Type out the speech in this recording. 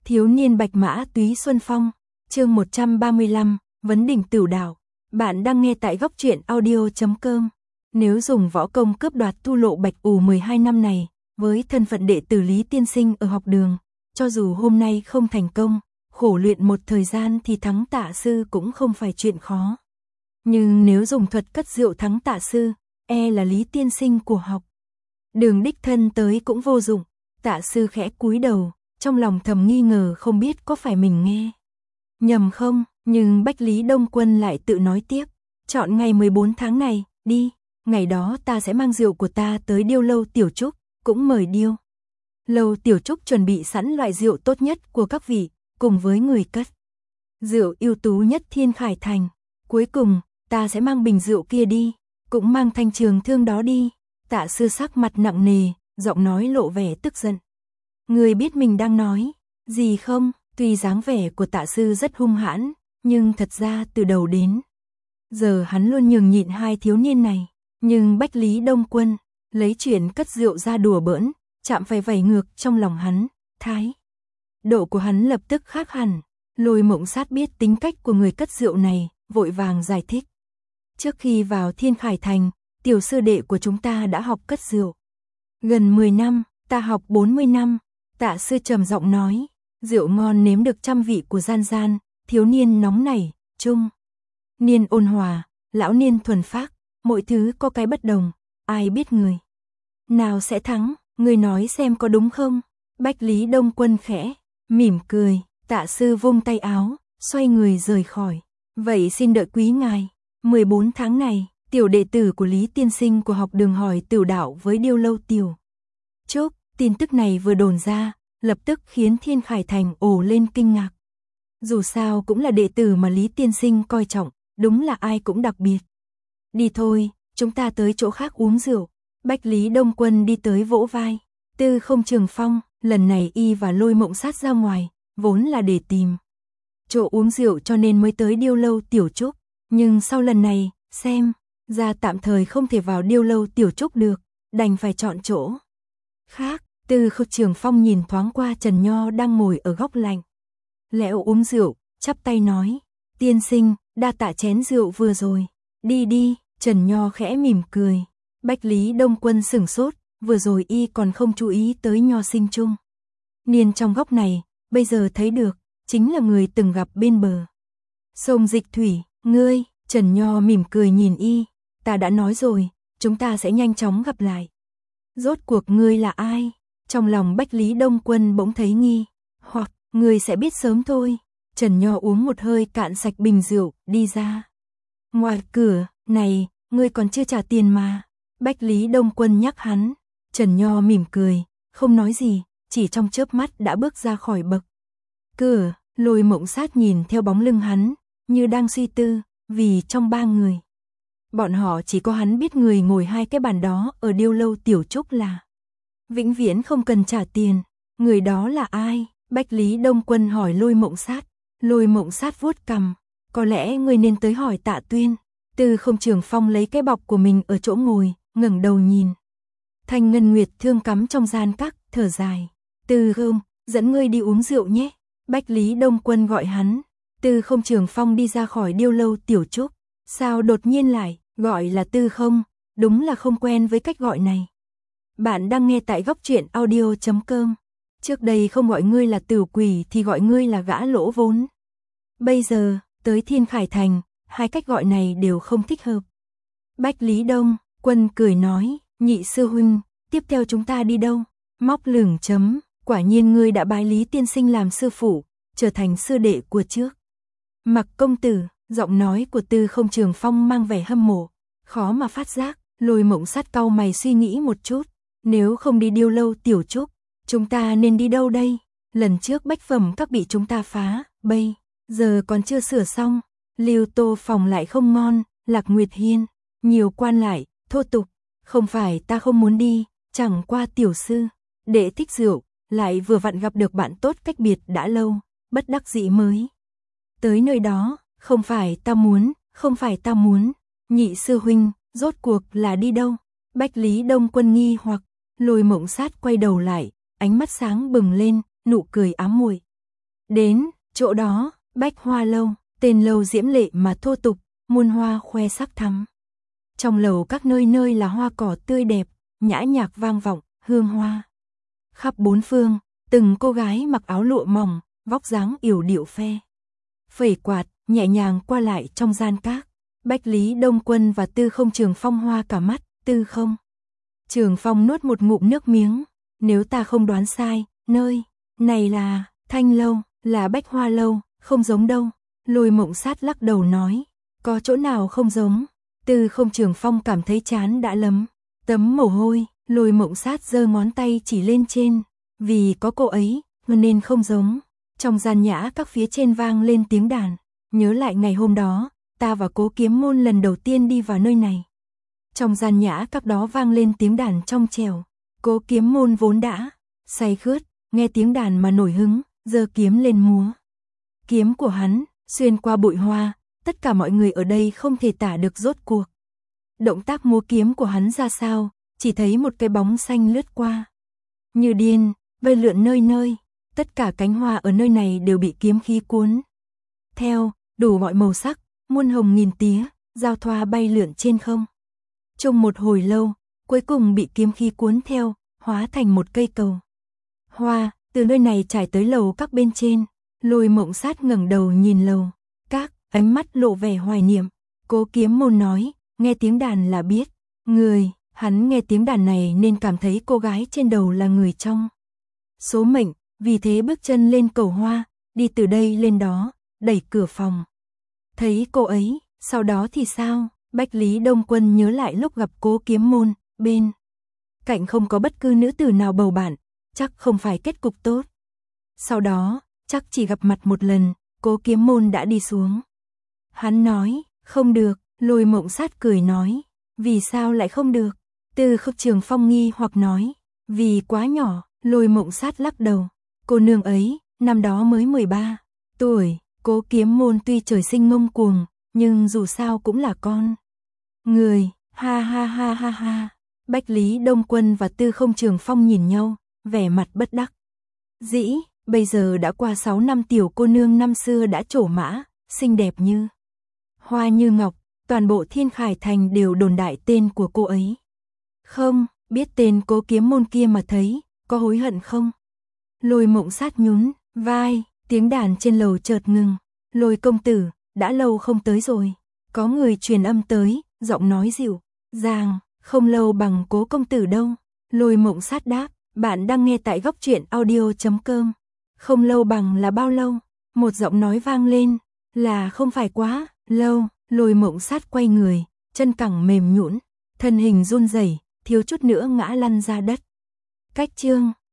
Thiếu niên bạch mã túy xuân phong, chương 135, vấn đỉnh tửu đạo. Bạn đang nghe tại góc truyện audio.com. Nếu dùng võ công cướp đoạt tu lộ bạch ù 12 năm này, với thân phận đệ tử Lý Tiên Sinh ở học đường, cho dù hôm nay không thành công, khổ luyện một thời gian thì thắng Tạ sư cũng không phải chuyện khó. Nhưng nếu dùng thuật cất rượu thắng Tạ sư, là Lý Tiên Sinh của học đường đích thân tới cũng vô dụng. Tạ sư khẽ cúi đầu, trong lòng thầm nghi ngờ không biết có phải mình nghe nhầm không, nhưng Bách Lý Đông Quân lại tự nói tiếp, chọn ngày 14 tháng này, đi, ngày đó ta sẽ mang rượu của ta tới Điêu Lâu Tiểu Trúc, cũng mời Điêu Lâu Tiểu Trúc chuẩn bị sẵn loại rượu tốt nhất của các vị, cùng với người cất rượu ưu tú nhất Thiên Khải Thành. Cuối cùng, ta sẽ mang bình rượu kia đi, cũng mang thanh trường thương đó đi. Tạ sư sắc mặt nặng nề, giọng nói lộ vẻ tức giận. Người biết mình đang nói gì không? Tuy dáng vẻ của Tạ sư rất hung hãn, nhưng thật ra từ đầu đến giờ hắn luôn nhường nhịn hai thiếu niên này. Nhưng Bách Lý Đông Quân lấy chuyện cất rượu ra đùa bỡn, chạm phải vẩy ngược trong lòng hắn. Thái độ của hắn lập tức khác hẳn. Lôi Mộng Sát biết tính cách của người cất rượu này, vội vàng giải thích. Trước khi vào Thiên Khải Thành, tiểu sư đệ của chúng ta đã học cất rượu gần 10 năm, ta học 40 năm. Tạ sư trầm giọng nói, rượu ngon nếm được trăm vị của gian gian, thiếu niên nóng nảy, trung niên ôn hòa, lão niên thuần phác, mọi thứ có cái bất đồng, ai biết người nào sẽ thắng, người nói xem có đúng không? Bách Lý Đông Quân khẽ mỉm cười. Tạ sư vung tay áo, xoay người rời khỏi. Vậy xin đợi quý ngài. 14 tháng này, tiểu đệ tử của Lý Tiên Sinh của học đường hỏi tửu đạo với Điêu Lâu Tiểu Trúc. Tin tức này vừa đồn ra, lập tức khiến Thiên Khải Thành ồ lên kinh ngạc. Dù sao cũng là đệ tử mà Lý Tiên Sinh coi trọng, đúng là ai cũng đặc biệt. Đi thôi, chúng ta tới chỗ khác uống rượu. Bách Lý Đông Quân đi tới vỗ vai Tư Không Trường Phong. Lần này y và Lôi Mộng Sát ra ngoài, vốn là để tìm chỗ uống rượu cho nên mới tới Điêu Lâu Tiểu Trúc. Nhưng sau lần này, xem ra tạm thời không thể vào Điêu Lâu Tiểu Trúc được, đành phải chọn chỗ khác. Tư Không Trường Phong nhìn thoáng qua Trần Nho đang ngồi ở góc lạnh lẽo uống rượu, chắp tay nói, tiên sinh, đa tạ chén rượu vừa rồi. Đi đi. Trần Nho khẽ mỉm cười. Bách Lý Đông Quân sửng sốt, vừa rồi y còn không chú ý tới Nho sinh trung niên trong góc này, bây giờ thấy được, chính là người từng gặp bên bờ sông Dịch Thủy. Ngươi? Trần Nho mỉm cười nhìn y, ta đã nói rồi, chúng ta sẽ nhanh chóng gặp lại. Rốt cuộc ngươi là ai? Trong lòng Bách Lý Đông Quân bỗng thấy nghi hoặc, ngươi sẽ biết sớm thôi. Trần Nho uống một hơi cạn sạch bình rượu, đi ra ngoài cửa. Này, ngươi còn chưa trả tiền mà. Bách Lý Đông Quân nhắc hắn. Trần Nho mỉm cười, không nói gì, chỉ trong chớp mắt đã bước ra khỏi bậc cửa. Lôi Mộng Sát nhìn theo bóng lưng hắn, như đang suy tư, vì trong ba người bọn họ chỉ có hắn biết người ngồi hai cái bàn đó ở Điêu Lâu Tiểu Trúc là vĩnh viễn không cần trả tiền. Người đó là ai? Bách Lý Đông Quân hỏi Lôi Mộng Sát. Lôi Mộng Sát vuốt cằm, có lẽ người nên tới hỏi Tạ Tuyên. Tư Không Trường Phong lấy cái bọc của mình ở chỗ ngồi, ngẩng đầu nhìn thanh ngân nguyệt thương cắm trong gian các, thở dài. Tư Không, dẫn ngươi đi uống rượu nhé. Bách Lý Đông Quân gọi hắn. Tư Không Trường Phong đi ra khỏi Điêu Lâu Tiểu Trúc. Sao đột nhiên lại gọi là Tư Không? Đúng là không quen với cách gọi này. Bạn đang nghe tại góc truyện audio.com. Trước đây không gọi ngươi là Tử Quỷ thì gọi ngươi là gã lỗ vốn. Bây giờ, tới Thiên Khải Thành, hai cách gọi này đều không thích hợp. Bách Lý Đông Quân cười nói, nhị sư huynh, tiếp theo chúng ta đi đâu? Móc lửng chấm, quả nhiên ngươi đã bái Lý Tiên Sinh làm sư phụ, trở thành sư đệ của trước Mặc công tử. Giọng nói của Tư Không Trường Phong mang vẻ hâm mộ, khó mà phát giác. Lôi Mộng Sát cau mày suy nghĩ một chút, nếu không đi Điêu Lâu Tiểu Trúc, chúng ta nên đi đâu đây? Lần trước bách phẩm các bị chúng ta phá, bây giờ còn chưa sửa xong. Lưu Tô phòng lại không ngon, Lạc Nguyệt Hiên nhiều quan lại, thô tục. Không phải ta không muốn đi, chẳng qua tiểu sư đệ thích rượu, lại vừa vặn gặp được bạn tốt cách biệt đã lâu, bất đắc dĩ mới tới nơi đó. Không phải ta muốn, không phải ta muốn. Nhị sư huynh, rốt cuộc là đi đâu? Bách Lý Đông Quân nghi hoặc. Lôi Mộng Sát quay đầu lại, ánh mắt sáng bừng lên, nụ cười ám muội Đến chỗ đó, Bách Hoa Lâu, tên lâu diễm lệ mà thô tục, muôn hoa khoe sắc thắm. Trong lầu các nơi nơi là hoa cỏ tươi đẹp, nhã nhạc vang vọng, hương hoa. Khắp bốn phương, từng cô gái mặc áo lụa mỏng, vóc dáng yểu điệu phe phẩy quạt, nhẹ nhàng qua lại trong gian các. Bách Lý Đông Quân và Tư Không Trường Phong hoa cả mắt. Tư Không Trường Phong nuốt một ngụm nước miếng. Nếu ta không đoán sai, nơi này là Thanh Lâu, là Bách Hoa Lâu, không giống đâu. Lôi Mộng Sát lắc đầu nói, có chỗ nào không giống. Tư Không Trường Phong cảm thấy chán đã lấm tấm mồ hôi. Lôi Mộng Sát giơ ngón tay chỉ lên trên, vì có cô ấy nên không giống. Trong gian nhã các phía trên vang lên tiếng đàn. Nhớ lại ngày hôm đó, ta và Cố Kiếm Môn lần đầu tiên đi vào nơi này. Trong gian nhã các đó vang lên tiếng đàn trong trẻo. Cố Kiếm Môn vốn đã say khướt, nghe tiếng đàn mà nổi hứng, giơ kiếm lên múa. Kiếm của hắn xuyên qua bụi hoa, tất cả mọi người ở đây không thể tả được rốt cuộc. Động tác múa kiếm của hắn ra sao, chỉ thấy một cái bóng xanh lướt qua. Như điên, bay lượn nơi nơi, tất cả cánh hoa ở nơi này đều bị kiếm khí cuốn theo, đủ mọi màu sắc, muôn hồng nghìn tía, giao thoa bay lượn trên không. Trong một hồi lâu, cuối cùng bị kiếm khí cuốn theo, hóa thành một cây cầu hoa, từ nơi này trải tới lầu các bên trên. Lôi Mộng Sát ngẩng đầu nhìn lầu các, ánh mắt lộ vẻ hoài niệm. Cố Kiếm Môn nói, nghe tiếng đàn là biết người. Hắn nghe tiếng đàn này nên cảm thấy cô gái trên đầu là người trong số mệnh, vì thế bước chân lên cầu hoa, đi từ đây lên đó, đẩy cửa phòng. Thấy cô ấy, sau đó thì sao? Bách Lý Đông Quân nhớ lại lúc gặp Cố Kiếm Môn, bên cạnh không có bất cứ nữ tử nào bầu bạn, chắc không phải kết cục tốt. Sau đó, chắc chỉ gặp mặt một lần, Cố Kiếm Môn đã đi xuống. Hắn nói, không được. Lôi Mộng Sát cười nói, vì sao lại không được? Tư Không Trường Phong nghi hoặc nói, vì quá nhỏ. Lôi Mộng Sát lắc đầu, cô nương ấy, năm đó mới 13 tuổi. Cố Kiếm Môn tuy trời sinh ngông cuồng, nhưng dù sao cũng là con người. Ha ha ha ha ha. Bách Lý Đông Quân và Tư Không Trường Phong nhìn nhau, vẻ mặt bất đắc dĩ. Bây giờ đã qua 6 năm, tiểu cô nương năm xưa đã trổ mã, xinh đẹp như hoa như ngọc. Toàn bộ Thiên Khải Thành đều đồn đại tên của cô ấy. Không biết tên Cố Kiếm Môn kia mà thấy, có hối hận không? Lôi Mộng Sát nhún vai, tiếng đàn trên lầu chợt ngừng. Lôi công tử, đã lâu không tới rồi. Có người truyền âm tới, giọng nói dịu dàng, không lâu bằng Cố công tử đâu. Lôi Mộng Sát đáp, bạn đang nghe tại Góc Truyện Audio.com. Không lâu bằng là bao lâu? Một giọng nói vang lên, là không phải quá lâu. Lôi Mộng Sát quay người, chân cẳng mềm nhũn, thân hình run rẩy, thiếu chút nữa ngã lăn ra đất. Cách chương